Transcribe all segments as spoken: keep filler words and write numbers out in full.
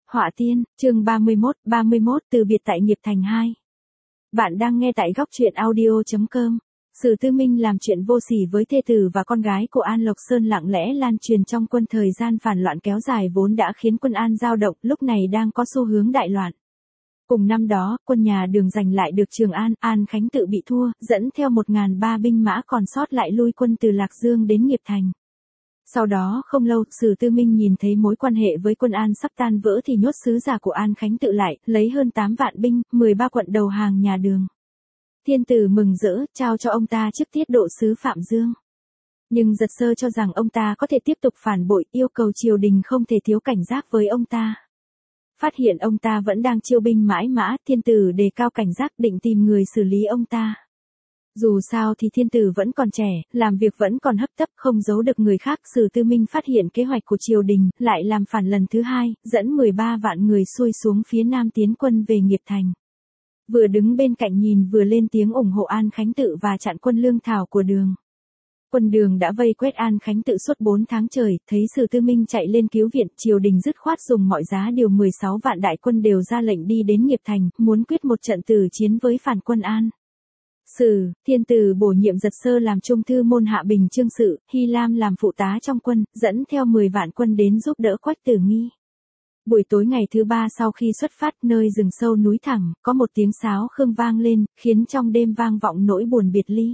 Họa Tiên, chương ba mươi mốt, ba mươi mốt từ biệt tại Nghiệp Thành hai. Bạn đang nghe tại góc truyện audio.com. Sử Tư Minh làm chuyện vô sỉ với thê tử và con gái của An Lộc Sơn lặng lẽ lan truyền trong quân, thời gian phản loạn kéo dài vốn đã khiến quân An dao động, lúc này đang có xu hướng đại loạn. Cùng năm đó, quân nhà Đường giành lại được Trường An, An Khánh tự bị thua, dẫn theo một nghìn ba binh mã còn sót lại lui quân từ Lạc Dương đến Nghiệp Thành. Sau đó không lâu, Sử Tư Minh nhìn thấy mối quan hệ với quân An sắp tan vỡ thì nhốt sứ giả của An Khánh tự lại, lấy hơn tám vạn binh, mười ba quận đầu hàng nhà Đường. Thiên tử mừng rỡ, trao cho ông ta chức tiết độ sứ Phạm Dương. Nhưng Giật Sơ cho rằng ông ta có thể tiếp tục phản bội, yêu cầu triều đình không thể thiếu cảnh giác với ông ta. Phát hiện ông ta vẫn đang chiêu binh mãi mã, thiên tử đề cao cảnh giác, định tìm người xử lý ông ta. Dù sao thì thiên tử vẫn còn trẻ, làm việc vẫn còn hấp tấp, không giấu được người khác. Sử Tư Minh phát hiện kế hoạch của triều đình, lại làm phản lần thứ hai, dẫn mười ba vạn người xuôi xuống phía nam tiến quân về Nghiệp Thành. Vừa đứng bên cạnh nhìn vừa lên tiếng ủng hộ An Khánh tự và chặn quân lương thảo của Đường. Quân Đường đã vây quét An Khánh tự suốt bốn tháng trời, thấy Sử Tư Minh chạy lên cứu viện, triều đình dứt khoát dùng mọi giá điều mười sáu vạn đại quân đều ra lệnh đi đến Nghiệp Thành, muốn quyết một trận tử chiến với phản quân An. Sử, thiên tử bổ nhiệm Giật Sơ làm trung thư môn hạ bình chương sự, Hy Lam làm phụ tá trong quân, dẫn theo mười vạn quân đến giúp đỡ Quách Tử Nghi. Buổi tối ngày thứ ba sau khi xuất phát, nơi rừng sâu núi thẳm, có một tiếng sáo khương vang lên, khiến trong đêm vang vọng nỗi buồn biệt ly.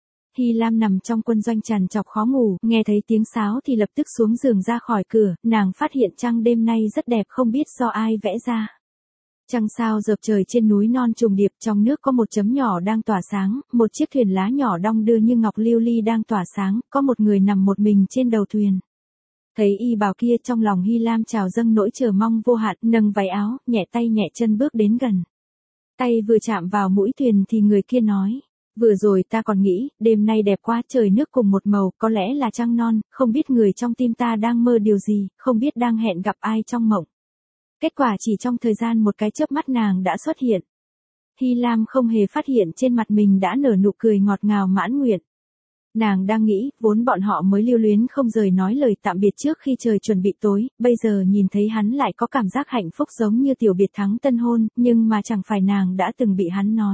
Hy Lam nằm trong quân doanh trằn trọc khó ngủ, nghe thấy tiếng sáo thì lập tức xuống giường ra khỏi cửa, nàng phát hiện trăng đêm nay rất đẹp, không biết do ai vẽ ra. Trăng sao dợp trời trên núi non trùng điệp, trong nước có một chấm nhỏ đang tỏa sáng, một chiếc thuyền lá nhỏ đong đưa như ngọc lưu ly đang tỏa sáng, có một người nằm một mình trên đầu thuyền. Thấy y bào kia, trong lòng Hy Lam trào dâng nỗi chờ mong vô hạn, nâng váy áo, nhẹ tay nhẹ chân bước đến gần. Tay vừa chạm vào mũi thuyền thì người kia nói, vừa rồi ta còn nghĩ, đêm nay đẹp quá, trời nước cùng một màu, có lẽ là trăng non, không biết người trong tim ta đang mơ điều gì, không biết đang hẹn gặp ai trong mộng. Kết quả chỉ trong thời gian một cái chớp mắt nàng đã xuất hiện. Hy Lam không hề phát hiện trên mặt mình đã nở nụ cười ngọt ngào mãn nguyện. Nàng đang nghĩ, vốn bọn họ mới lưu luyến không rời nói lời tạm biệt trước khi trời chuẩn bị tối, bây giờ nhìn thấy hắn lại có cảm giác hạnh phúc giống như tiểu biệt thắng tân hôn, nhưng mà chẳng phải nàng đã từng bị hắn nói.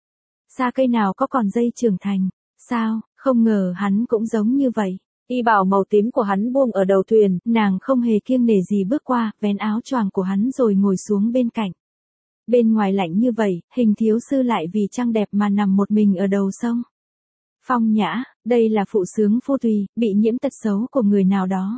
Xa cây nào có còn dây trưởng thành, sao, không ngờ hắn cũng giống như vậy. Y bào màu tím của hắn buông ở đầu thuyền, nàng không hề kiêng nể gì bước qua, vén áo choàng của hắn rồi ngồi xuống bên cạnh. Bên ngoài lạnh như vậy, Hình thiếu sư lại vì trăng đẹp mà nằm một mình ở đầu sông. Phong nhã, đây là phụ sướng phu tùy, bị nhiễm tật xấu của người nào đó.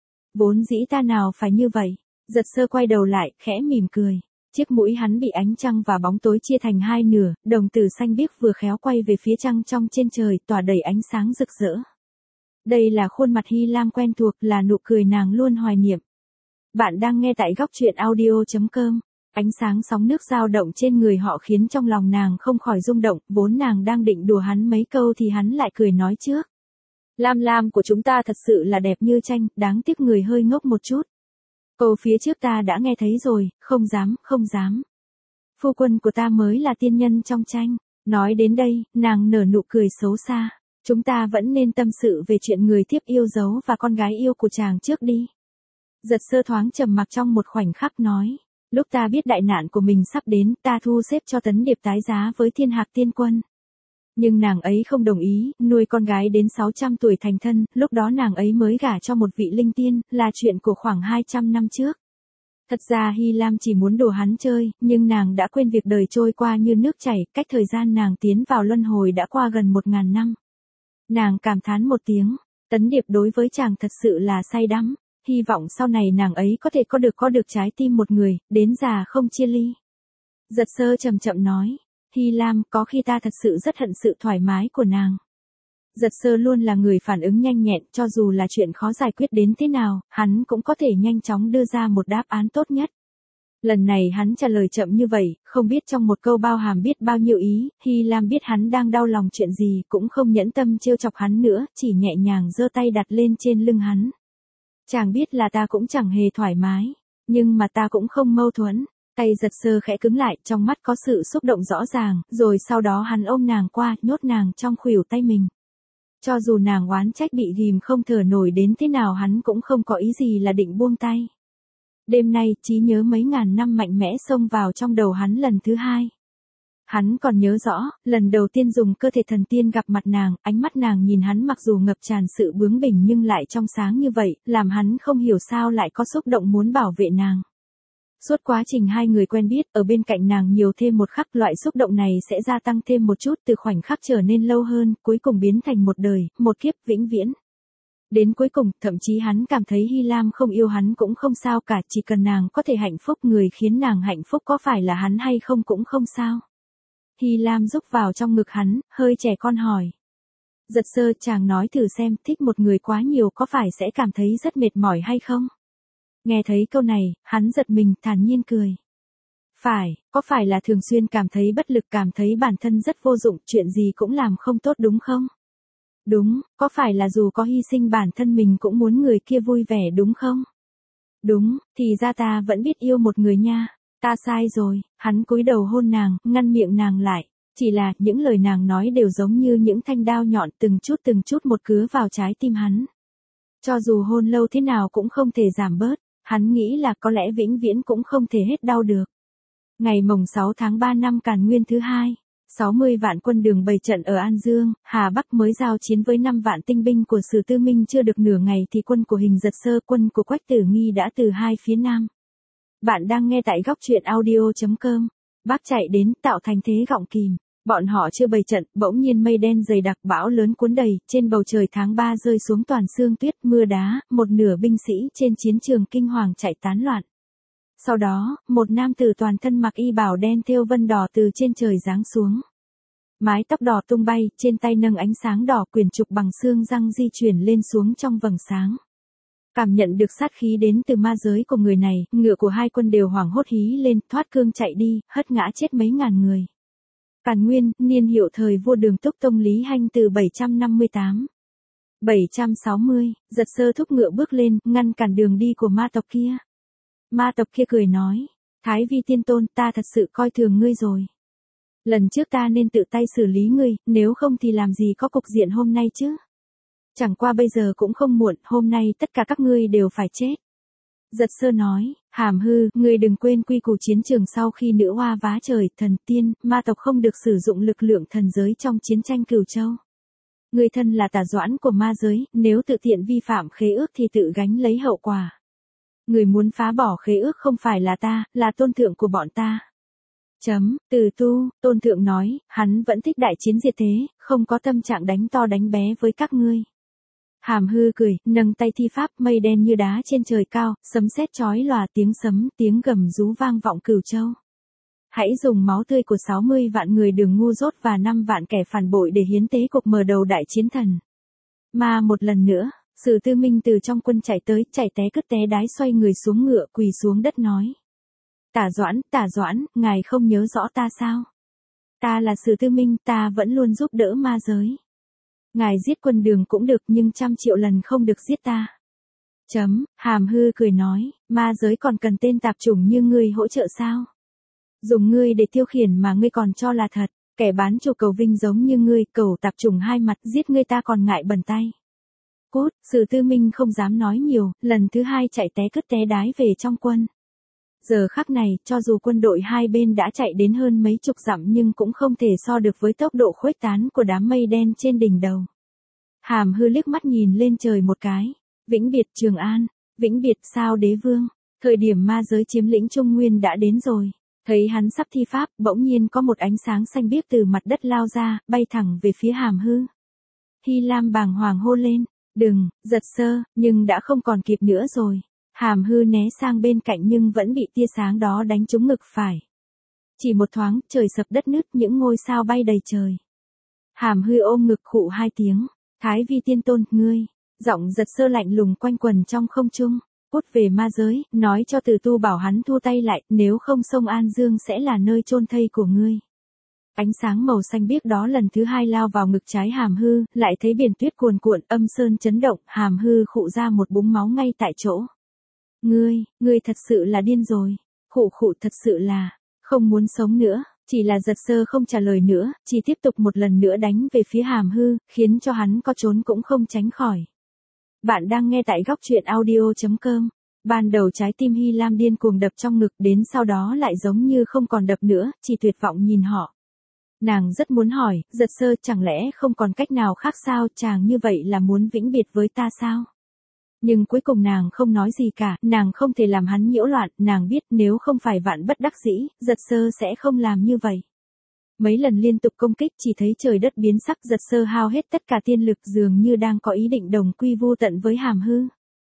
Vốn dĩ ta nào phải như vậy. Giật Sơ quay đầu lại, khẽ mỉm cười. Chiếc mũi hắn bị ánh trăng và bóng tối chia thành hai nửa, đồng tử xanh biếc vừa khéo quay về phía trăng trong trên trời, tỏa đầy ánh sáng rực rỡ. Đây là khuôn mặt Hy Lam quen thuộc, là nụ cười nàng luôn hoài niệm. Bạn đang nghe tại góc truyện audio.com. Ánh sáng sóng nước dao động trên người họ khiến trong lòng nàng không khỏi rung động, vốn nàng đang định đùa hắn mấy câu thì hắn lại cười nói trước. Lam Lam của chúng ta thật sự là đẹp như tranh, đáng tiếc người hơi ngốc một chút. Câu phía trước ta đã nghe thấy rồi, không dám, không dám. Phu quân của ta mới là tiên nhân trong tranh. Nói đến đây, nàng nở nụ cười xấu xa. Chúng ta vẫn nên tâm sự về chuyện người thiếp yêu dấu và con gái yêu của chàng trước đi. Giật Sơ thoáng trầm mặc trong một khoảnh khắc nói. Lúc ta biết đại nạn của mình sắp đến, ta thu xếp cho Tấn Điệp tái giá với Thiên Hạc Tiên Quân. Nhưng nàng ấy không đồng ý, nuôi con gái đến sáu trăm tuổi thành thân, lúc đó nàng ấy mới gả cho một vị linh tiên, là chuyện của khoảng hai trăm năm trước. Thật ra Hy Lam chỉ muốn đùa hắn chơi, nhưng nàng đã quên việc đời trôi qua như nước chảy, cách thời gian nàng tiến vào luân hồi đã qua gần một ngàn năm. Nàng cảm thán một tiếng, Tấn Điệp đối với chàng thật sự là say đắm. Hy vọng sau này nàng ấy có thể có được có được trái tim một người, đến già không chia ly. Giật Sơ chậm chậm nói, Hy Lam, có khi ta thật sự rất hận sự thoải mái của nàng. Giật Sơ luôn là người phản ứng nhanh nhẹn, cho dù là chuyện khó giải quyết đến thế nào, hắn cũng có thể nhanh chóng đưa ra một đáp án tốt nhất. Lần này hắn trả lời chậm như vậy, không biết trong một câu bao hàm biết bao nhiêu ý, Hy Lam biết hắn đang đau lòng chuyện gì, cũng không nhẫn tâm trêu chọc hắn nữa, chỉ nhẹ nhàng giơ tay đặt lên trên lưng hắn. Chàng biết là ta cũng chẳng hề thoải mái, nhưng mà ta cũng không mâu thuẫn. Tay Giật Sơ khẽ cứng lại, trong mắt có sự xúc động rõ ràng, rồi sau đó hắn ôm nàng qua, nhốt nàng trong khuỷu tay mình. Cho dù nàng oán trách bị ghim không thở nổi đến thế nào hắn cũng không có ý gì là định buông tay. Đêm nay, trí nhớ mấy ngàn năm mạnh mẽ xông vào trong đầu hắn lần thứ hai. Hắn còn nhớ rõ, lần đầu tiên dùng cơ thể thần tiên gặp mặt nàng, ánh mắt nàng nhìn hắn mặc dù ngập tràn sự bướng bỉnh nhưng lại trong sáng như vậy, làm hắn không hiểu sao lại có xúc động muốn bảo vệ nàng. Suốt quá trình hai người quen biết, ở bên cạnh nàng nhiều thêm một khắc, loại xúc động này sẽ gia tăng thêm một chút, từ khoảnh khắc trở nên lâu hơn, cuối cùng biến thành một đời, một kiếp vĩnh viễn. Đến cuối cùng, thậm chí hắn cảm thấy Hy Lam không yêu hắn cũng không sao cả, chỉ cần nàng có thể hạnh phúc, người khiến nàng hạnh phúc có phải là hắn hay không cũng không sao. Hy Lam rúc vào trong ngực hắn, hơi trẻ con hỏi. Giật Sơ, chàng nói thử xem, thích một người quá nhiều có phải sẽ cảm thấy rất mệt mỏi hay không? Nghe thấy câu này, hắn giật mình, thản nhiên cười. Phải, có phải là thường xuyên cảm thấy bất lực, cảm thấy bản thân rất vô dụng, chuyện gì cũng làm không tốt đúng không? Đúng, có phải là dù có hy sinh bản thân mình cũng muốn người kia vui vẻ đúng không? Đúng, thì ra ta vẫn biết yêu một người nha. Ta sai rồi, hắn cúi đầu hôn nàng, ngăn miệng nàng lại. Chỉ là, những lời nàng nói đều giống như những thanh đao nhọn từng chút từng chút một cứa vào trái tim hắn. Cho dù hôn lâu thế nào cũng không thể giảm bớt, hắn nghĩ là có lẽ vĩnh viễn cũng không thể hết đau được. Ngày mồng sáu tháng ba năm Càn Nguyên thứ hai, sáu mươi vạn quân đường bày trận ở An Dương, Hà Bắc mới giao chiến với năm vạn tinh binh của Sử Tư Minh chưa được nửa ngày thì quân của Hình Giật Sơ, quân của Quách Tử Nghi đã từ hai phía nam. Bạn đang nghe tại góc truyện audio chấm com. Bác chạy đến, tạo thành thế gọng kìm. Bọn họ chưa bày trận, bỗng nhiên mây đen dày đặc, bão lớn cuốn đầy, trên bầu trời tháng ba rơi xuống toàn sương tuyết, mưa đá, một nửa binh sĩ trên chiến trường kinh hoàng chạy tán loạn. Sau đó, một nam tử toàn thân mặc y bào đen thêu vân đỏ từ trên trời giáng xuống. Mái tóc đỏ tung bay, trên tay nâng ánh sáng đỏ, quyền trục bằng xương răng di chuyển lên xuống trong vầng sáng. Cảm nhận được sát khí đến từ ma giới của người này, ngựa của hai quân đều hoảng hốt hí lên, thoát cương chạy đi, hất ngã chết mấy ngàn người. Càn Nguyên, niên hiệu thời vua Đường Túc Tông Lý Hanh từ bảy trăm năm mươi tám. bảy trăm sáu mươi, Giật Sơ thúc ngựa bước lên, ngăn cản đường đi của ma tộc kia. Ma tộc kia cười nói, Thái Vi Tiên Tôn, ta thật sự coi thường ngươi rồi. Lần trước ta nên tự tay xử lý ngươi, nếu không thì làm gì có cục diện hôm nay chứ. Chẳng qua bây giờ cũng không muộn, hôm nay tất cả các ngươi đều phải chết. Giật Sơ nói, Hàm Hư, ngươi đừng quên quy củ chiến trường sau khi nữ hoa vá trời, thần tiên, ma tộc không được sử dụng lực lượng thần giới trong chiến tranh Cửu Châu. Ngươi thân là tả doãn của ma giới, nếu tự tiện vi phạm khế ước thì tự gánh lấy hậu quả. Người muốn phá bỏ khế ước không phải là ta, là tôn thượng của bọn ta. Chấm, Từ Tu, tôn thượng nói, hắn vẫn thích đại chiến diệt thế, không có tâm trạng đánh to đánh bé với các ngươi. Hàm Hư cười, nâng tay thi pháp, mây đen như đá trên trời cao, sấm sét chói lòa, tiếng sấm, tiếng gầm rú vang vọng Cửu Châu. Hãy dùng máu tươi của sáu mươi vạn người Đường ngu dốt và năm vạn kẻ phản bội để hiến tế cuộc mở đầu đại chiến thần. Mà một lần nữa, Sử Tư Minh từ trong quân chạy tới, chạy té cứt té đái xoay người xuống ngựa, quỳ xuống đất nói. Tả Doãn, Tả Doãn, ngài không nhớ rõ ta sao? Ta là Sử Tư Minh, ta vẫn luôn giúp đỡ ma giới. Ngài giết quân Đường cũng được nhưng trăm triệu lần không được giết ta. Chấm, Hàm Hư cười nói, ma giới còn cần tên tạp chủng như ngươi hỗ trợ sao? Dùng ngươi để tiêu khiển mà ngươi còn cho là thật, kẻ bán chủ cầu vinh giống như ngươi, cầu tạp chủng hai mặt, giết ngươi ta còn ngại bẩn tay. Cút, Sử Tư Minh không dám nói nhiều, lần thứ hai chạy té cứt té đái về trong quân. Giờ khắc này, cho dù quân đội hai bên đã chạy đến hơn mấy chục dặm nhưng cũng không thể so được với tốc độ khuếch tán của đám mây đen trên đỉnh đầu. Hàm Hư liếc mắt nhìn lên trời một cái. Vĩnh biệt Trường An, vĩnh biệt Sao Đế Vương, thời điểm ma giới chiếm lĩnh Trung Nguyên đã đến rồi. Thấy hắn sắp thi pháp, bỗng nhiên có một ánh sáng xanh biếc từ mặt đất lao ra, bay thẳng về phía Hàm Hư. Hy Lam bàng hoàng hô lên, đừng, Giật Sơ, nhưng đã không còn kịp nữa rồi. Hàm Hư né sang bên cạnh nhưng vẫn bị tia sáng đó đánh trúng ngực phải. Chỉ một thoáng, trời sập đất nứt, những ngôi sao bay đầy trời. Hàm Hư ôm ngực khụ hai tiếng, Thái Vi Tiên Tôn, ngươi. Giọng Giật Sơ lạnh lùng quanh quần trong không trung. Cút về ma giới, nói cho Từ Tu bảo hắn thu tay lại, nếu không sông An Dương sẽ là nơi chôn thây của ngươi. Ánh sáng màu xanh biếc đó lần thứ hai lao vào ngực trái Hàm Hư, lại thấy biển tuyết cuồn cuộn, âm sơn chấn động, Hàm Hư khụ ra một búng máu ngay tại chỗ. Ngươi, ngươi thật sự là điên rồi. Khụ khụ thật sự là, không muốn sống nữa, chỉ là Giật Sơ không trả lời nữa, chỉ tiếp tục một lần nữa đánh về phía Hàm Hư, khiến cho hắn có trốn cũng không tránh khỏi. Bạn đang nghe tại góc truyện audio chấm com. Ban đầu trái tim Hy Lam điên cuồng đập trong ngực, đến sau đó lại giống như không còn đập nữa, chỉ tuyệt vọng nhìn họ. Nàng rất muốn hỏi, Giật Sơ, chẳng lẽ không còn cách nào khác sao, chàng như vậy là muốn vĩnh biệt với ta sao? Nhưng cuối cùng nàng không nói gì cả, nàng không thể làm hắn nhiễu loạn, nàng biết nếu không phải vạn bất đắc dĩ, Giật Sơ sẽ không làm như vậy. Mấy lần liên tục công kích chỉ thấy trời đất biến sắc, Giật Sơ hao hết tất cả tiên lực dường như đang có ý định đồng quy vu tận với Hàm Hư.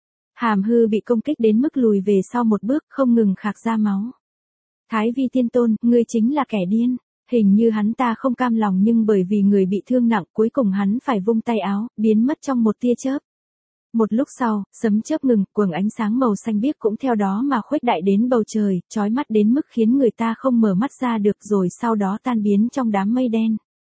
Hàm Hư bị công kích đến mức lùi về sau một bước, không ngừng khạc ra máu. Thái Vi Tiên Tôn, ngươi chính là kẻ điên. Hình như hắn ta không cam lòng nhưng bởi vì người bị thương nặng cuối cùng hắn phải vung tay áo, biến mất trong một tia chớp. Một lúc sau, sấm chớp ngừng, quầng ánh sáng màu xanh biếc cũng theo đó mà khuếch đại đến bầu trời, chói mắt đến mức khiến người ta không mở mắt ra được, rồi sau đó tan biến trong đám mây đen.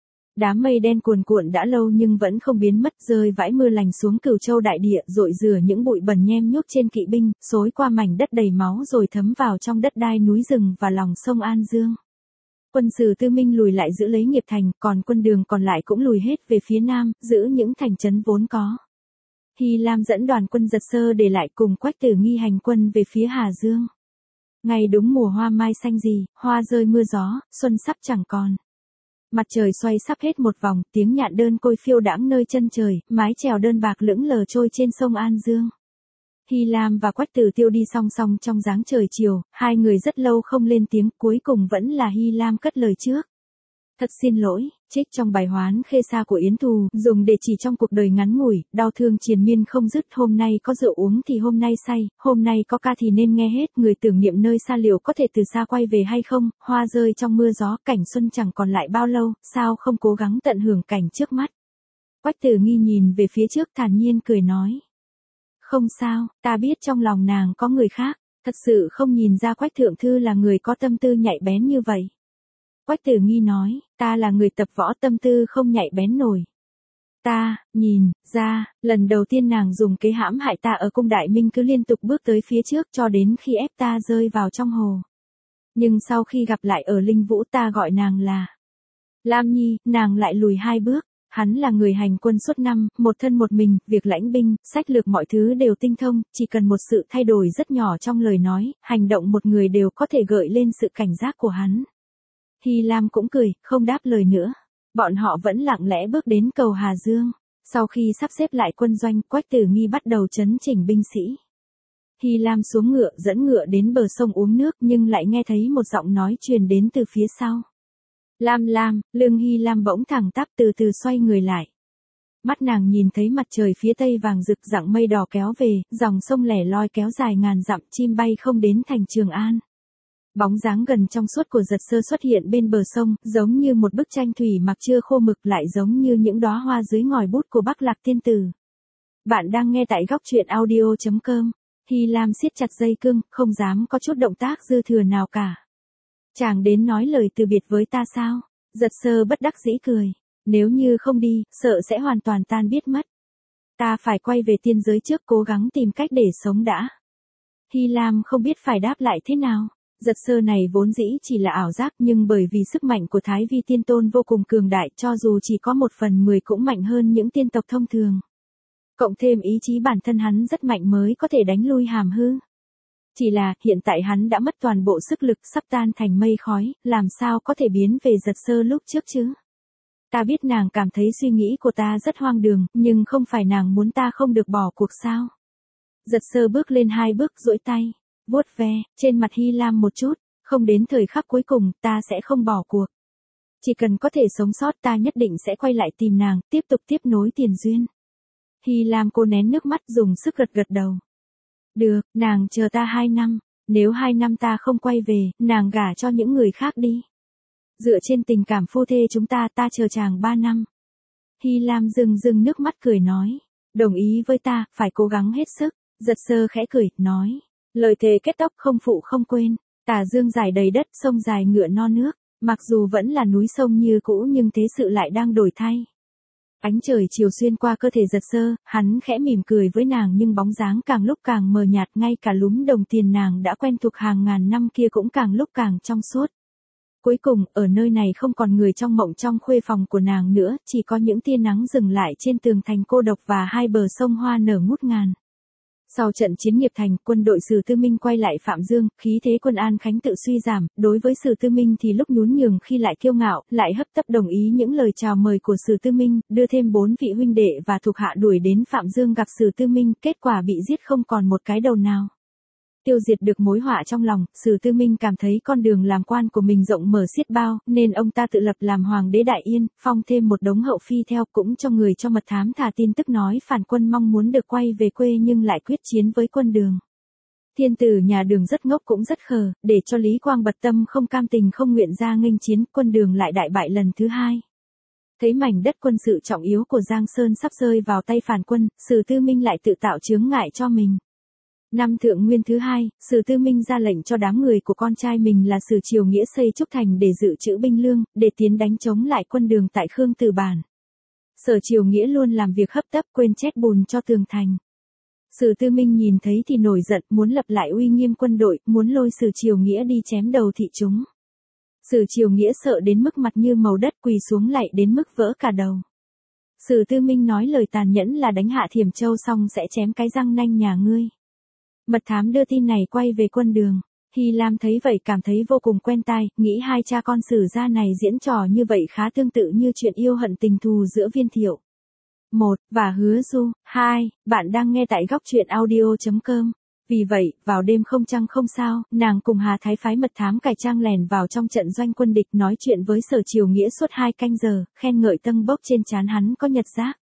Đám mây đen cuồn cuộn đã lâu nhưng vẫn không biến mất, rơi vãi mưa lành xuống Cửu Châu đại địa, rội rửa những bụi bẩn nhem nhuốc trên kỵ binh, xối qua mảnh đất đầy máu rồi thấm vào trong đất đai núi rừng và lòng sông An Dương. Quân Sử Tư Minh lùi lại giữ lấy Nghiệp Thành, còn quân Đường còn lại cũng lùi hết về phía nam, giữ những thành trấn vốn có. Hy Lam dẫn đoàn quân Giật Sơ để lại cùng Quách Tử Nghi hành quân về phía Hà Dương. Ngày đúng mùa hoa mai xanh gì, hoa rơi mưa gió, xuân sắp chẳng còn. Mặt trời xoay sắp hết một vòng, tiếng nhạn đơn côi phiêu đãng nơi chân trời, mái chèo đơn bạc lững lờ trôi trên sông An Dương. Hy Lam và Quách Tử Tiêu đi song song trong dáng trời chiều, hai người rất lâu không lên tiếng, cuối cùng vẫn là Hy Lam cất lời trước. Thật xin lỗi, trích trong bài Hoán Khê Sa của Yến Thù, dùng để chỉ trong cuộc đời ngắn ngủi, đau thương triền miên không dứt, hôm nay có rượu uống thì hôm nay say, hôm nay có ca thì nên nghe hết, người tưởng niệm nơi xa liệu có thể từ xa quay về hay không, hoa rơi trong mưa gió, cảnh xuân chẳng còn lại bao lâu, sao không cố gắng tận hưởng cảnh trước mắt. Quách Tử Nghi nhìn về phía trước thản nhiên cười nói. Không sao, ta biết trong lòng nàng có người khác, thật sự không nhìn ra Quách Thượng Thư là người có tâm tư nhạy bén như vậy. Quách Tử Nghi nói, ta là người tập võ tâm tư không nhạy bén nổi. Ta, nhìn, ra, lần đầu tiên nàng dùng kế hãm hại ta ở cung Đại Minh cứ liên tục bước tới phía trước cho đến khi ép ta rơi vào trong hồ. Nhưng sau khi gặp lại ở Linh Vũ ta gọi nàng là Lam Nhi, nàng lại lùi hai bước. Hắn là người hành quân suốt năm, một thân một mình, việc lãnh binh, sách lược mọi thứ đều tinh thông, chỉ cần một sự thay đổi rất nhỏ trong lời nói, hành động một người đều có thể gợi lên sự cảnh giác của hắn. Hy Lam cũng cười, không đáp lời nữa. Bọn họ vẫn lặng lẽ bước đến cầu Hà Dương. Sau khi sắp xếp lại quân doanh, Quách Tử Nghi bắt đầu trấn chỉnh binh sĩ. Hy Lam xuống ngựa dẫn ngựa đến bờ sông uống nước nhưng lại nghe thấy một giọng nói truyền đến từ phía sau. Lam Lam, lưng Hy Lam bỗng thẳng tắp từ từ xoay người lại. Mắt nàng nhìn thấy mặt trời phía tây vàng rực dạng mây đỏ kéo về, dòng sông lẻ loi kéo dài ngàn dặm, chim bay không đến thành Trường An. Bóng dáng gần trong suốt của Giật Sơ xuất hiện bên bờ sông, giống như một bức tranh thủy mặc chưa khô mực, lại giống như những đóa hoa dưới ngòi bút của Bắc Lạc Tiên Tử. Bạn đang nghe tại góc truyện audio chấm com. Hy Lam siết chặt dây cương, không dám có chút động tác dư thừa nào cả. Chàng đến nói lời từ biệt với ta sao? Giật Sơ bất đắc dĩ cười. Nếu như không đi, sợ sẽ hoàn toàn tan biết mất. Ta phải quay về tiên giới trước, cố gắng tìm cách để sống đã. Hy Lam không biết phải đáp lại thế nào. Giật Sơ này vốn dĩ chỉ là ảo giác, nhưng bởi vì sức mạnh của Thái Vi Tiên Tôn vô cùng cường đại, cho dù chỉ có một phần mười cũng mạnh hơn những tiên tộc thông thường. Cộng thêm ý chí bản thân hắn rất mạnh mới có thể đánh lui Hàm Hư. Chỉ là, hiện tại hắn đã mất toàn bộ sức lực, sắp tan thành mây khói, làm sao có thể biến về Giật Sơ lúc trước chứ? Ta biết nàng cảm thấy suy nghĩ của ta rất hoang đường, nhưng không phải nàng muốn ta không được bỏ cuộc sao? Giật Sơ bước lên hai bước, duỗi tay, vuốt ve, trên mặt Hy Lam một chút, không đến thời khắc cuối cùng, ta sẽ không bỏ cuộc. Chỉ cần có thể sống sót ta nhất định sẽ quay lại tìm nàng, tiếp tục tiếp nối tiền duyên. Hy Lam cô nén nước mắt dùng sức gật gật đầu. Được, nàng chờ ta hai năm, nếu hai năm ta không quay về, nàng gả cho những người khác đi. Dựa trên tình cảm phu thê chúng ta, ta chờ chàng ba năm. Hy Lam rưng rưng nước mắt cười nói, đồng ý với ta, phải cố gắng hết sức. Giật Sơ khẽ cười, nói, lời thề kết tóc không phụ không quên, tà dương dài đầy đất, sông dài ngựa non nước, mặc dù vẫn là núi sông như cũ nhưng thế sự lại đang đổi thay. Ánh trời chiều xuyên qua cơ thể Giật Sơ, hắn khẽ mỉm cười với nàng nhưng bóng dáng càng lúc càng mờ nhạt, ngay cả lúm đồng tiền nàng đã quen thuộc hàng ngàn năm kia cũng càng lúc càng trong suốt. Cuối cùng, ở nơi này không còn người trong mộng trong khuê phòng của nàng nữa, chỉ có những tia nắng dừng lại trên tường thành cô độc và hai bờ sông hoa nở ngút ngàn. Sau trận chiến Nghiệp Thành, quân đội Sử Tư Minh quay lại Phạm Dương, khí thế quân An Khánh tự suy giảm, đối với Sử Tư Minh thì lúc nhún nhường khi lại kiêu ngạo, lại hấp tấp đồng ý những lời chào mời của Sử Tư Minh, đưa thêm bốn vị huynh đệ và thuộc hạ đuổi đến Phạm Dương gặp Sử Tư Minh, kết quả bị giết không còn một cái đầu nào. Tiêu diệt được mối họa trong lòng, Sử Tư Minh cảm thấy con đường làm quan của mình rộng mở xiết bao, nên ông ta tự lập làm hoàng đế Đại Yên, phong thêm một đống hậu phi theo, cũng cho người cho mật thám thả tin tức nói phản quân mong muốn được quay về quê nhưng lại quyết chiến với quân Đường. Thiên tử nhà Đường rất ngốc cũng rất khờ, để cho Lý Quang bật tâm không cam tình không nguyện ra nghênh chiến, quân Đường lại đại bại lần thứ hai. Thấy mảnh đất quân sự trọng yếu của Giang Sơn sắp rơi vào tay phản quân, Sử Tư Minh lại tự tạo chướng ngại cho mình. Năm Thượng Nguyên thứ hai, Sử Tư Minh ra lệnh cho đám người của con trai mình là Sử Triều Nghĩa xây Trúc Thành để dự trữ binh lương, để tiến đánh chống lại quân Đường tại Khương Tử Bản. Sở Triều Nghĩa luôn làm việc hấp tấp quên chét bùn cho tường thành. Sử Tư Minh nhìn thấy thì nổi giận, muốn lập lại uy nghiêm quân đội, muốn lôi Sử Triều Nghĩa đi chém đầu thị chúng. Sử Triều Nghĩa sợ đến mức mặt như màu đất, quỳ xuống lạy đến mức vỡ cả đầu. Sử Tư Minh nói lời tàn nhẫn là đánh hạ Thiểm Châu xong sẽ chém cái răng nanh nhà ngươi. Mật thám đưa tin này quay về quân Đường. Hy Lam thấy vậy cảm thấy vô cùng quen tai, nghĩ hai cha con Sử gia này diễn trò như vậy khá tương tự như chuyện yêu hận tình thù giữa Viên Thiệu. một. Và Hứa Du. hai. Bạn đang nghe tại góc truyện audio chấm com. Vì vậy, vào đêm không trăng không sao, nàng cùng Hà Thái phái mật thám cải trang lèn vào trong trận doanh quân địch nói chuyện với Sở Triều Nghĩa suốt hai canh giờ, khen ngợi tâng bốc trên trán hắn có nhật giác.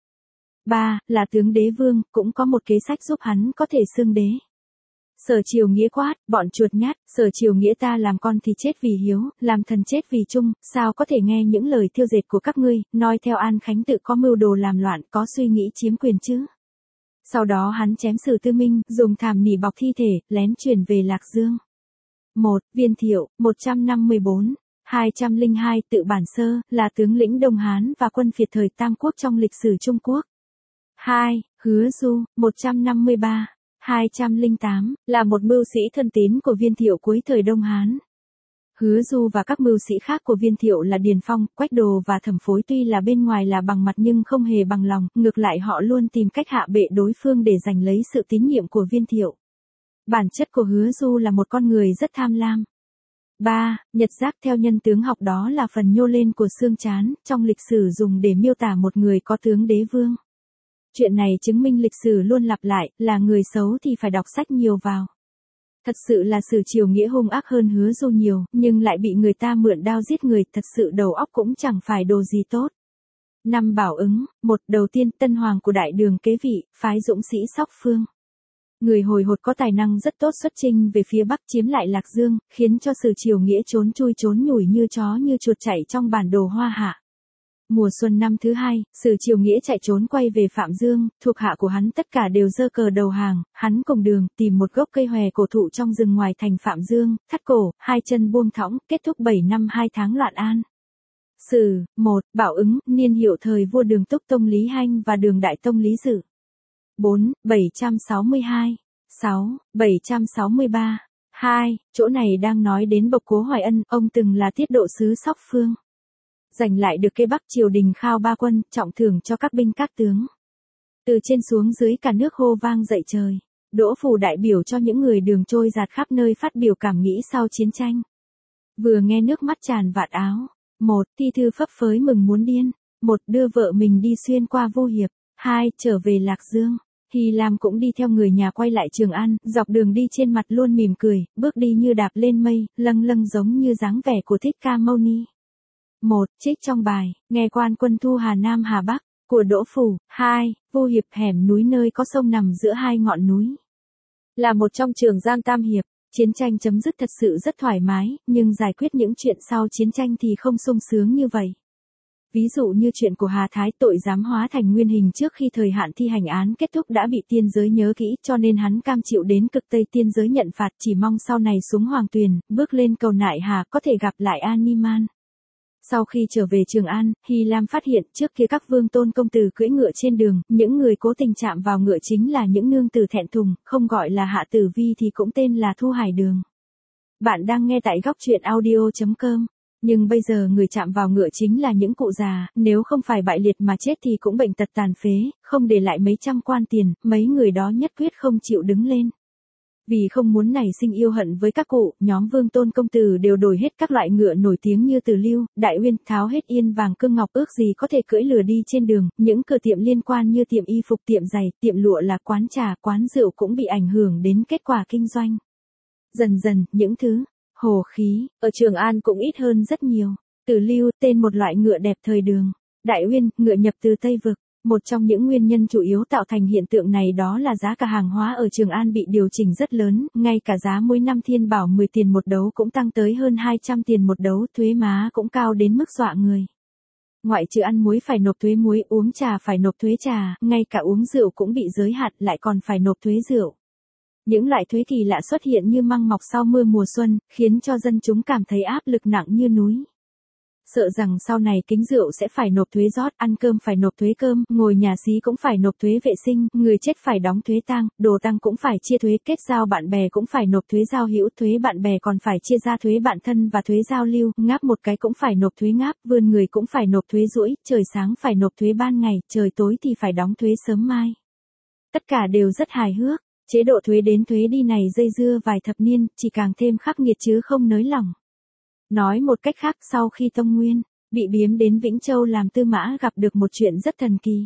ba. Là tướng đế vương, cũng có một kế sách giúp hắn có thể xưng đế. Sở Triều Nghĩa quát, bọn chuột nhát, Sở Triều Nghĩa ta làm con thì chết vì hiếu, làm thần chết vì trung, sao có thể nghe những lời thiêu dệt của các ngươi, nói theo An Khánh tự có mưu đồ làm loạn, có suy nghĩ chiếm quyền chứ. Sau đó hắn chém Sử Tư Minh, dùng thảm nỉ bọc thi thể, lén chuyển về Lạc Dương. một. Viên Thiệu, một trăm năm mươi tư, hai trăm lẻ hai tự bản sơ, là tướng lĩnh Đông Hán và quân phiệt thời Tam Quốc trong lịch sử Trung Quốc. hai. Hứa Du, một trăm năm mươi ba, hai trăm lẻ tám, là một mưu sĩ thân tín của Viên Thiệu cuối thời Đông Hán. Hứa Du và các mưu sĩ khác của Viên Thiệu là Điền Phong, Quách Đồ và Thẩm Phối tuy là bên ngoài là bằng mặt nhưng không hề bằng lòng, ngược lại họ luôn tìm cách hạ bệ đối phương để giành lấy sự tín nhiệm của Viên Thiệu. Bản chất của Hứa Du là một con người rất tham lam. ba. Nhật giác theo nhân tướng học đó là phần nhô lên của xương trán, trong lịch sử dùng để miêu tả một người có tướng đế vương. Chuyện này chứng minh lịch sử luôn lặp lại, là người xấu thì phải đọc sách nhiều vào. Thật sự là Sử Triều Nghĩa hung ác hơn Hứa Du nhiều, nhưng lại bị người ta mượn đao giết người, thật sự đầu óc cũng chẳng phải đồ gì tốt. năm. Bảo ứng. một. Đầu tiên, tân hoàng của Đại Đường kế vị, phái dũng sĩ Sóc Phương. Người hồi hột có tài năng rất tốt xuất chinh về phía Bắc chiếm lại Lạc Dương, khiến cho Sử Triều Nghĩa trốn chui trốn nhủi như chó như chuột chạy trong bản đồ Hoa Hạ. Mùa xuân năm thứ hai, Sử Triều Nghĩa chạy trốn quay về Phạm Dương, thuộc hạ của hắn tất cả đều giơ cờ đầu hàng, hắn cùng Đường tìm một gốc cây hòe cổ thụ trong rừng ngoài thành Phạm Dương, thắt cổ, hai chân buông thõng, kết thúc bảy năm hai tháng loạn an. Sử. một. Bảo ứng, niên hiệu thời vua Đường Túc Tông Lý Hanh và Đường Đại Tông Lý Dự. bốn. bảy trăm sáu mươi hai. sáu. bảy trăm sáu mươi ba. hai. Chỗ này đang nói đến Bộc Cố Hoài Ân, ông từng là tiết độ sứ Sóc Phương. Giành lại được cây Bắc triều đình khao ba quân, trọng thưởng cho các binh các tướng. Từ trên xuống dưới cả nước hô vang dậy trời. Đỗ Phủ đại biểu cho những người Đường trôi dạt khắp nơi phát biểu cảm nghĩ sau chiến tranh. Vừa nghe nước mắt tràn vạt áo. một. Thi thư phấp phới mừng muốn điên. một. Đưa vợ mình đi xuyên qua Vô Hiệp. hai. Trở về Lạc Dương. Hy Lam cũng đi theo người nhà quay lại Trường An, dọc đường đi trên mặt luôn mỉm cười, bước đi như đạp lên mây, lâng lâng giống như dáng vẻ của Thích Ca Mâu Ni. một. Trích trong bài, nghe quan quân thu Hà Nam Hà Bắc, của Đỗ Phủ. hai. Vô Hiệp hẻm núi nơi có sông nằm giữa hai ngọn núi. Là một trong Trường Giang Tam Hiệp, chiến tranh chấm dứt thật sự rất thoải mái, nhưng giải quyết những chuyện sau chiến tranh thì không sung sướng như vậy. Ví dụ như chuyện của Hà Thái tội giám hóa thành nguyên hình trước khi thời hạn thi hành án kết thúc đã bị tiên giới nhớ kỹ cho nên hắn cam chịu đến cực Tây tiên giới nhận phạt, chỉ mong sau này xuống Hoàng Tuyền, bước lên cầu Nại Hà có thể gặp lại An-ni-man. Sau khi trở về Trường An, Hy Lam phát hiện trước kia các vương tôn công tử cưỡi ngựa trên đường, những người cố tình chạm vào ngựa chính là những nương tử thẹn thùng, không gọi là Hạ Tử Vi thì cũng tên là Thu Hải Đường. Bạn đang nghe tại góc truyện audio chấm com. Nhưng bây giờ người chạm vào ngựa chính là những cụ già, nếu không phải bại liệt mà chết thì cũng bệnh tật tàn phế, không để lại mấy trăm quan tiền, mấy người đó nhất quyết không chịu đứng lên. Vì không muốn nảy sinh yêu hận với các cụ, nhóm Vương Tôn công tử đều đổi hết các loại ngựa nổi tiếng như Từ Lưu, Đại Uyên, tháo hết yên vàng cương ngọc ước gì có thể cưỡi lừa đi trên đường, những cửa tiệm liên quan như tiệm y phục, tiệm giày, tiệm lụa là quán trà, quán rượu cũng bị ảnh hưởng đến kết quả kinh doanh. Dần dần, những thứ hồ khí ở Trường An cũng ít hơn rất nhiều. Từ Lưu, tên một loại ngựa đẹp thời Đường. Đại Uyên, ngựa nhập từ Tây Vực. Một trong những nguyên nhân chủ yếu tạo thành hiện tượng này đó là giá cả hàng hóa ở Trường An bị điều chỉnh rất lớn, ngay cả giá muối năm Thiên Bảo mười tiền một đấu cũng tăng tới hơn hai trăm tiền một đấu, thuế má cũng cao đến mức dọa người. Ngoại trừ ăn muối phải nộp thuế muối, uống trà phải nộp thuế trà, ngay cả uống rượu cũng bị giới hạn lại còn phải nộp thuế rượu. Những loại thuế kỳ lạ xuất hiện như măng mọc sau mưa mùa xuân, khiến cho dân chúng cảm thấy áp lực nặng như núi. Sợ rằng sau này kính rượu sẽ phải nộp thuế rót, ăn cơm phải nộp thuế cơm, ngồi nhà xí cũng phải nộp thuế vệ sinh, người chết phải đóng thuế tang, đồ tang cũng phải chia thuế, kết giao bạn bè cũng phải nộp thuế giao hữu, thuế bạn bè còn phải chia ra thuế bạn thân và thuế giao lưu, ngáp một cái cũng phải nộp thuế ngáp, vươn người cũng phải nộp thuế duỗi, trời sáng phải nộp thuế ban ngày, trời tối thì phải đóng thuế sớm mai. Tất cả đều rất hài hước, chế độ thuế đến thuế đi này dây dưa vài thập niên, chỉ càng thêm khắc nghiệt chứ không nới lỏng. Nói một cách khác, sau khi Tông Nguyên bị biếm đến Vĩnh Châu làm tư mã gặp được một chuyện rất thần kỳ.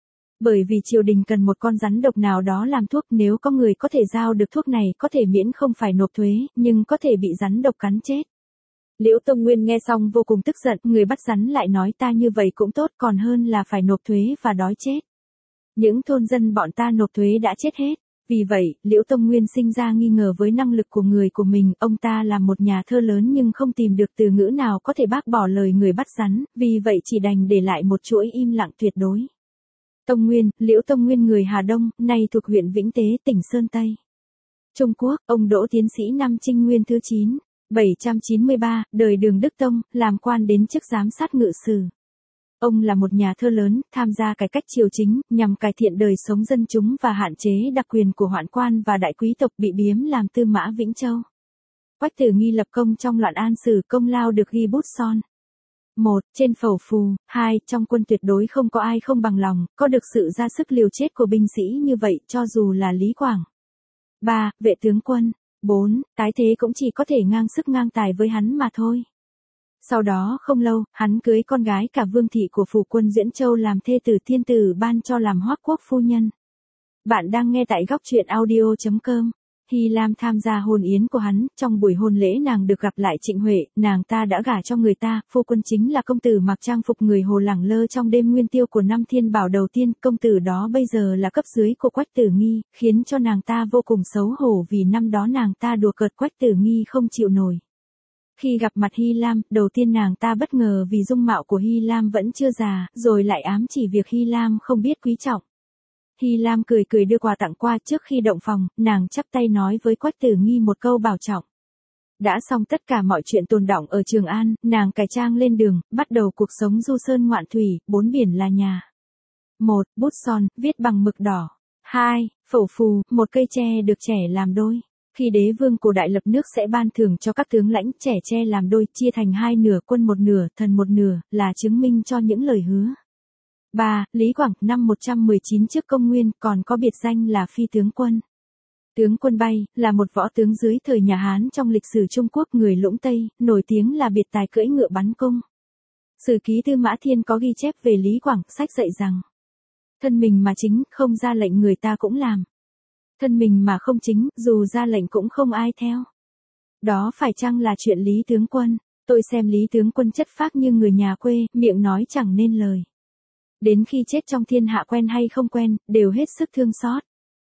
Bởi vì triều đình cần một con rắn độc nào đó làm thuốc, nếu có người có thể giao được thuốc này có thể miễn không phải nộp thuế, nhưng có thể bị rắn độc cắn chết. Liễu Tông Nguyên nghe xong vô cùng tức giận, người bắt rắn lại nói ta như vậy cũng tốt còn hơn là phải nộp thuế và đói chết. Những thôn dân bọn ta nộp thuế đã chết hết. Vì vậy, Liễu Tông Nguyên sinh ra nghi ngờ với năng lực của người của mình, ông ta là một nhà thơ lớn nhưng không tìm được từ ngữ nào có thể bác bỏ lời người bắt rắn, vì vậy chỉ đành để lại một chuỗi im lặng tuyệt đối. Tông Nguyên, Liễu Tông Nguyên người Hà Đông, nay thuộc huyện Vĩnh Tế, tỉnh Sơn Tây. Trung Quốc, ông Đỗ tiến sĩ năm Trinh Nguyên thứ chín, bảy trăm chín mươi ba, đời Đường Đức Tông, làm quan đến chức giám sát ngự sử. Ông là một nhà thơ lớn, tham gia cải cách triều chính, nhằm cải thiện đời sống dân chúng và hạn chế đặc quyền của hoạn quan và đại quý tộc bị biếm làm tư mã Vĩnh Châu. Quách Tử Nghi lập công trong loạn An Sử, công lao được ghi bút son. một. Trên phẩu phù. hai. Trong quân tuyệt đối không có ai không bằng lòng, có được sự ra sức liều chết của binh sĩ như vậy, cho dù là Lý Quảng. ba. Vệ tướng quân. bốn. Tái thế cũng chỉ có thể ngang sức ngang tài với hắn mà thôi. Sau đó không lâu, hắn cưới con gái cả vương thị của phủ quân Diễn Châu làm thê tử, thiên tử ban cho làm Hoắc quốc phu nhân. Bạn đang nghe tại góc truyện audio chấm com. Hy Lam tham gia hôn yến của hắn, trong buổi hôn lễ nàng được gặp lại Trịnh Huệ, nàng ta đã gả cho người ta, phu quân chính là công tử mặc trang phục người Hồ lẳng lơ trong đêm nguyên tiêu của năm Thiên Bảo đầu tiên, công tử đó bây giờ là cấp dưới của Quách Tử Nghi, khiến cho nàng ta vô cùng xấu hổ vì năm đó nàng ta đùa cợt Quách Tử Nghi không chịu nổi. Khi gặp mặt Hy Lam, đầu tiên nàng ta bất ngờ vì dung mạo của Hy Lam vẫn chưa già, rồi lại ám chỉ việc Hy Lam không biết quý trọng. Hy Lam cười cười đưa quà tặng qua, trước khi động phòng, nàng chắp tay nói với Quách Tử Nghi một câu bảo trọng. Đã xong tất cả mọi chuyện tồn đọng ở Trường An, nàng cải trang lên đường, bắt đầu cuộc sống du sơn ngoạn thủy, bốn biển là nhà. một. Bút son, viết bằng mực đỏ. hai. Phẩu phù, một cây tre được trẻ làm đôi. Khi đế vương cổ đại lập nước sẽ ban thưởng cho các tướng lãnh, trẻ tre làm đôi, chia thành hai nửa, quân một nửa, thần một nửa, là chứng minh cho những lời hứa. ba. Lý Quảng, năm một trăm mười chín trước công nguyên, còn có biệt danh là phi tướng quân. Tướng quân bay, là một võ tướng dưới thời nhà Hán trong lịch sử Trung Quốc người Lũng Tây, nổi tiếng là biệt tài cưỡi ngựa bắn cung. Sử ký Tư Mã Thiên có ghi chép về Lý Quảng, sách dạy rằng: thân mình mà chính, không ra lệnh người ta cũng làm. Thân mình mà không chính, dù ra lệnh cũng không ai theo. Đó phải chăng là chuyện Lý tướng quân? Tôi xem Lý tướng quân chất phác như người nhà quê, miệng nói chẳng nên lời. Đến khi chết trong thiên hạ quen hay không quen, đều hết sức thương xót.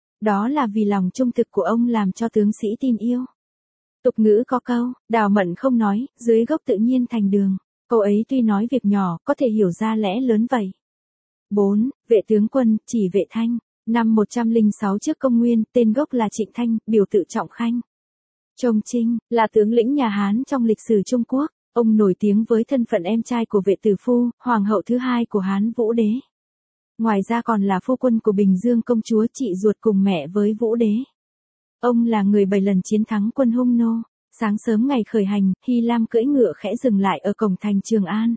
Đó là vì lòng trung thực của ông làm cho tướng sĩ tin yêu. Tục ngữ có câu, đào mận không nói, dưới gốc tự nhiên thành đường. Câu ấy tuy nói việc nhỏ, có thể hiểu ra lẽ lớn vậy. bốn. Vệ tướng quân, chỉ Vệ Thanh. Năm một trăm lẻ sáu trước công nguyên, tên gốc là Trịnh Thanh, biểu tự Trọng Khanh. Trông Trinh, là tướng lĩnh nhà Hán trong lịch sử Trung Quốc. Ông nổi tiếng với thân phận em trai của Vệ Tử Phu, hoàng hậu thứ hai của Hán Vũ Đế. Ngoài ra còn là phu quân của Bình Dương công chúa, chị ruột cùng mẹ với Vũ Đế. Ông là người bảy lần chiến thắng quân Hung Nô. Sáng sớm ngày khởi hành, Hy Lam cưỡi ngựa khẽ dừng lại ở cổng thành Trường An.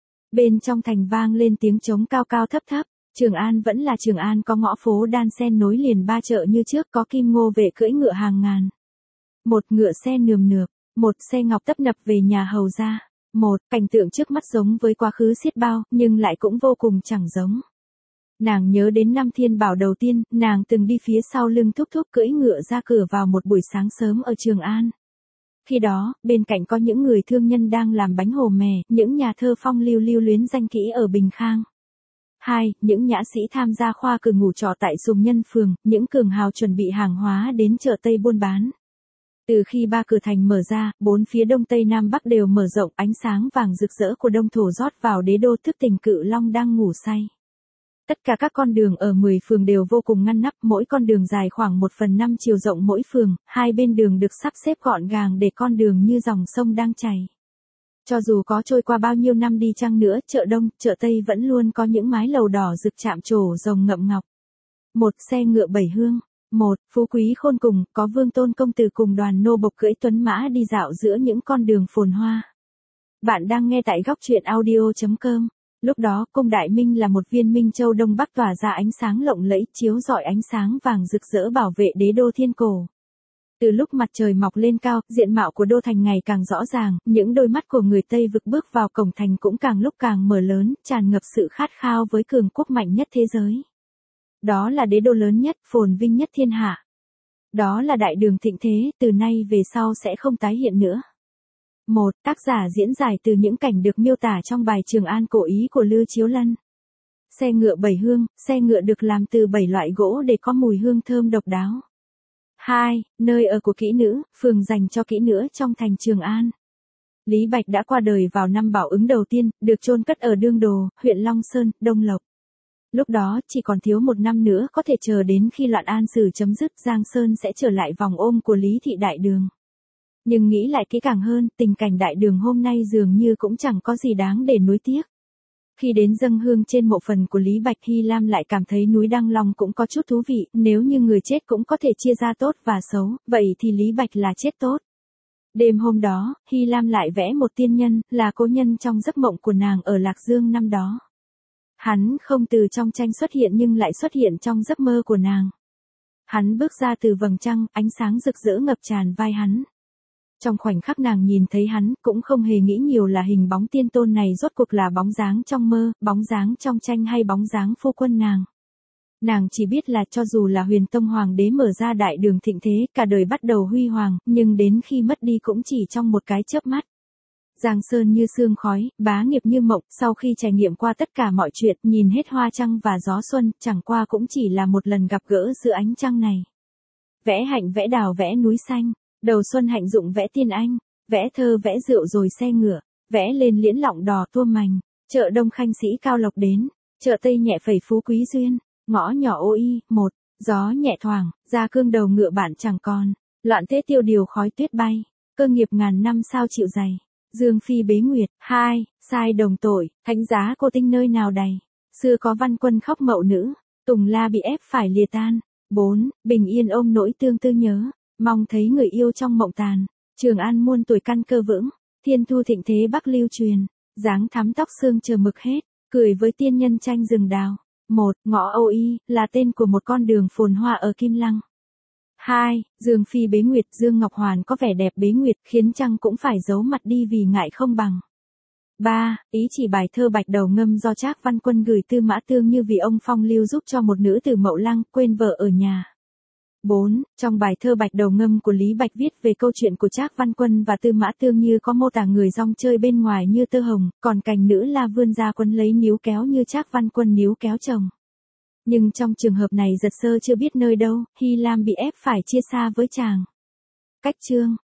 Bên trong thành vang lên tiếng trống cao cao thấp thấp. Trường An vẫn là Trường An, có ngõ phố đan xen nối liền ba chợ như trước, có Kim Ngô vệ cưỡi ngựa hàng ngàn. Một ngựa xe nườm nượp, một xe ngọc tấp nập về nhà hầu ra. Một cảnh tượng trước mắt giống với quá khứ xiết bao, nhưng lại cũng vô cùng chẳng giống. Nàng nhớ đến năm thiên bảo đầu tiên, nàng từng đi phía sau lưng thúc thúc cưỡi ngựa ra cửa vào một buổi sáng sớm ở Trường An. Khi đó, bên cạnh có những người thương nhân đang làm bánh hồ mè, những nhà thơ phong lưu lưu luyến danh kỹ ở Bình Khang. Hai, những nhã sĩ tham gia khoa cử ngủ trọ tại Sùng Nhân Phường, những cường hào chuẩn bị hàng hóa đến chợ Tây buôn bán. Từ khi ba cửa thành mở ra, bốn phía đông tây nam bắc đều mở rộng, ánh sáng vàng rực rỡ của đông thổ rót vào đế đô thức tỉnh Cự Long đang ngủ say. Tất cả các con đường ở mười phường đều vô cùng ngăn nắp, mỗi con đường dài khoảng một phần năm chiều rộng mỗi phường, hai bên đường được sắp xếp gọn gàng để con đường như dòng sông đang chảy. Cho dù có trôi qua bao nhiêu năm đi chăng nữa, chợ Đông, chợ Tây vẫn luôn có những mái lầu đỏ rực chạm trổ rồng ngậm ngọc. Một xe ngựa bảy hương. Một, phú quý khôn cùng, có Vương Tôn công tử cùng đoàn nô bộc cưỡi tuấn mã đi dạo giữa những con đường phồn hoa. Bạn đang nghe tại góc truyện audio chấm com. Lúc đó, cung Đại Minh là một viên minh châu đông bắc tỏa ra ánh sáng lộng lẫy, chiếu rọi ánh sáng vàng rực rỡ bảo vệ đế đô thiên cổ. Từ lúc mặt trời mọc lên cao, diện mạo của đô thành ngày càng rõ ràng, những đôi mắt của người Tây vực bước vào cổng thành cũng càng lúc càng mở lớn, tràn ngập sự khát khao với cường quốc mạnh nhất thế giới. Đó là đế đô lớn nhất, phồn vinh nhất thiên hạ. Đó là đại đường thịnh thế, từ nay về sau sẽ không tái hiện nữa. Một, tác giả diễn giải từ những cảnh được miêu tả trong bài Trường An cổ ý của Lưu Chiếu Lân. Xe ngựa bảy hương, xe ngựa được làm từ bảy loại gỗ để có mùi hương thơm độc đáo. Hai, nơi ở của kỹ nữ, phường dành cho kỹ nữ trong thành Trường An. Lý Bạch đã qua đời vào năm Bảo Ứng đầu tiên, được chôn cất ở Đương Đồ, huyện Long Sơn, Đông Lộc. Lúc đó, chỉ còn thiếu một năm nữa có thể chờ đến khi loạn an sử chấm dứt, Giang Sơn sẽ trở lại vòng ôm của Lý thị đại đường. Nhưng nghĩ lại kỹ càng hơn, tình cảnh đại đường hôm nay dường như cũng chẳng có gì đáng để nuối tiếc. Khi đến dâng hương trên mộ phần của Lý Bạch, Hy Lam lại cảm thấy núi Đăng Long cũng có chút thú vị, nếu như người chết cũng có thể chia ra tốt và xấu, vậy thì Lý Bạch là chết tốt. Đêm hôm đó, Hy Lam lại vẽ một tiên nhân, là cố nhân trong giấc mộng của nàng ở Lạc Dương năm đó. Hắn không từ trong tranh xuất hiện nhưng lại xuất hiện trong giấc mơ của nàng. Hắn bước ra từ vầng trăng, ánh sáng rực rỡ ngập tràn vai hắn. Trong khoảnh khắc nàng nhìn thấy hắn, cũng không hề nghĩ nhiều là hình bóng tiên tôn này rốt cuộc là bóng dáng trong mơ, bóng dáng trong tranh hay bóng dáng phu quân nàng. Nàng chỉ biết là cho dù là Huyền Tông Hoàng đế mở ra đại đường thịnh thế, cả đời bắt đầu huy hoàng, nhưng đến khi mất đi cũng chỉ trong một cái chớp mắt. Giang Sơn như sương khói, bá nghiệp như mộng, sau khi trải nghiệm qua tất cả mọi chuyện, nhìn hết hoa trăng và gió xuân, chẳng qua cũng chỉ là một lần gặp gỡ giữa ánh trăng này. Vẽ hạnh vẽ đào vẽ núi xanh, đầu xuân hạnh dụng vẽ tiên anh, vẽ thơ vẽ rượu rồi xe ngựa, vẽ lên liễn lọng đò tua mành, chợ Đông khanh sĩ cao lộc đến, chợ Tây nhẹ phẩy phú quý duyên, ngõ nhỏ ô y, một, gió nhẹ thoảng, ra cương đầu ngựa bạn chẳng còn, loạn thế tiêu điều khói tuyết bay, cơ nghiệp ngàn năm sao chịu dày. Dương phi bế nguyệt, hai, sai đồng tội, thánh giá cô tinh nơi nào đầy. Xưa có văn quân khóc mậu nữ, Tùng La bị ép phải lìa tan. Bốn, bình yên ôm nỗi tương tư nhớ, mong thấy người yêu trong mộng tàn. Trường An muôn tuổi căn cơ vững, thiên thu thịnh thế bắc lưu truyền. Dáng thắm tóc xương chờ mực hết, cười với tiên nhân tranh rừng đào. Một, ngõ Âu Y, là tên của một con đường phồn hoa ở Kim Lăng. Hai, Dương phi bế nguyệt, Dương Ngọc Hoàn có vẻ đẹp bế nguyệt, khiến trăng cũng phải giấu mặt đi vì ngại không bằng. Ba, ý chỉ bài thơ Bạch Đầu Ngâm do Trác Văn Quân gửi Tư Mã Tương như vì ông phong lưu giúp cho một nữ tử Mậu Lăng, quên vợ ở nhà. Bốn, trong bài thơ Bạch Đầu Ngâm của Lý Bạch viết về câu chuyện của Trác Văn Quân và Tư Mã Tương như có mô tả người rong chơi bên ngoài như tơ hồng, còn cành nữ la vươn ra quấn lấy níu kéo như Trác Văn Quân níu kéo chồng. Nhưng trong trường hợp này giật sơ chưa biết nơi đâu, Hy Lam bị ép phải chia xa với chàng. Cách chương,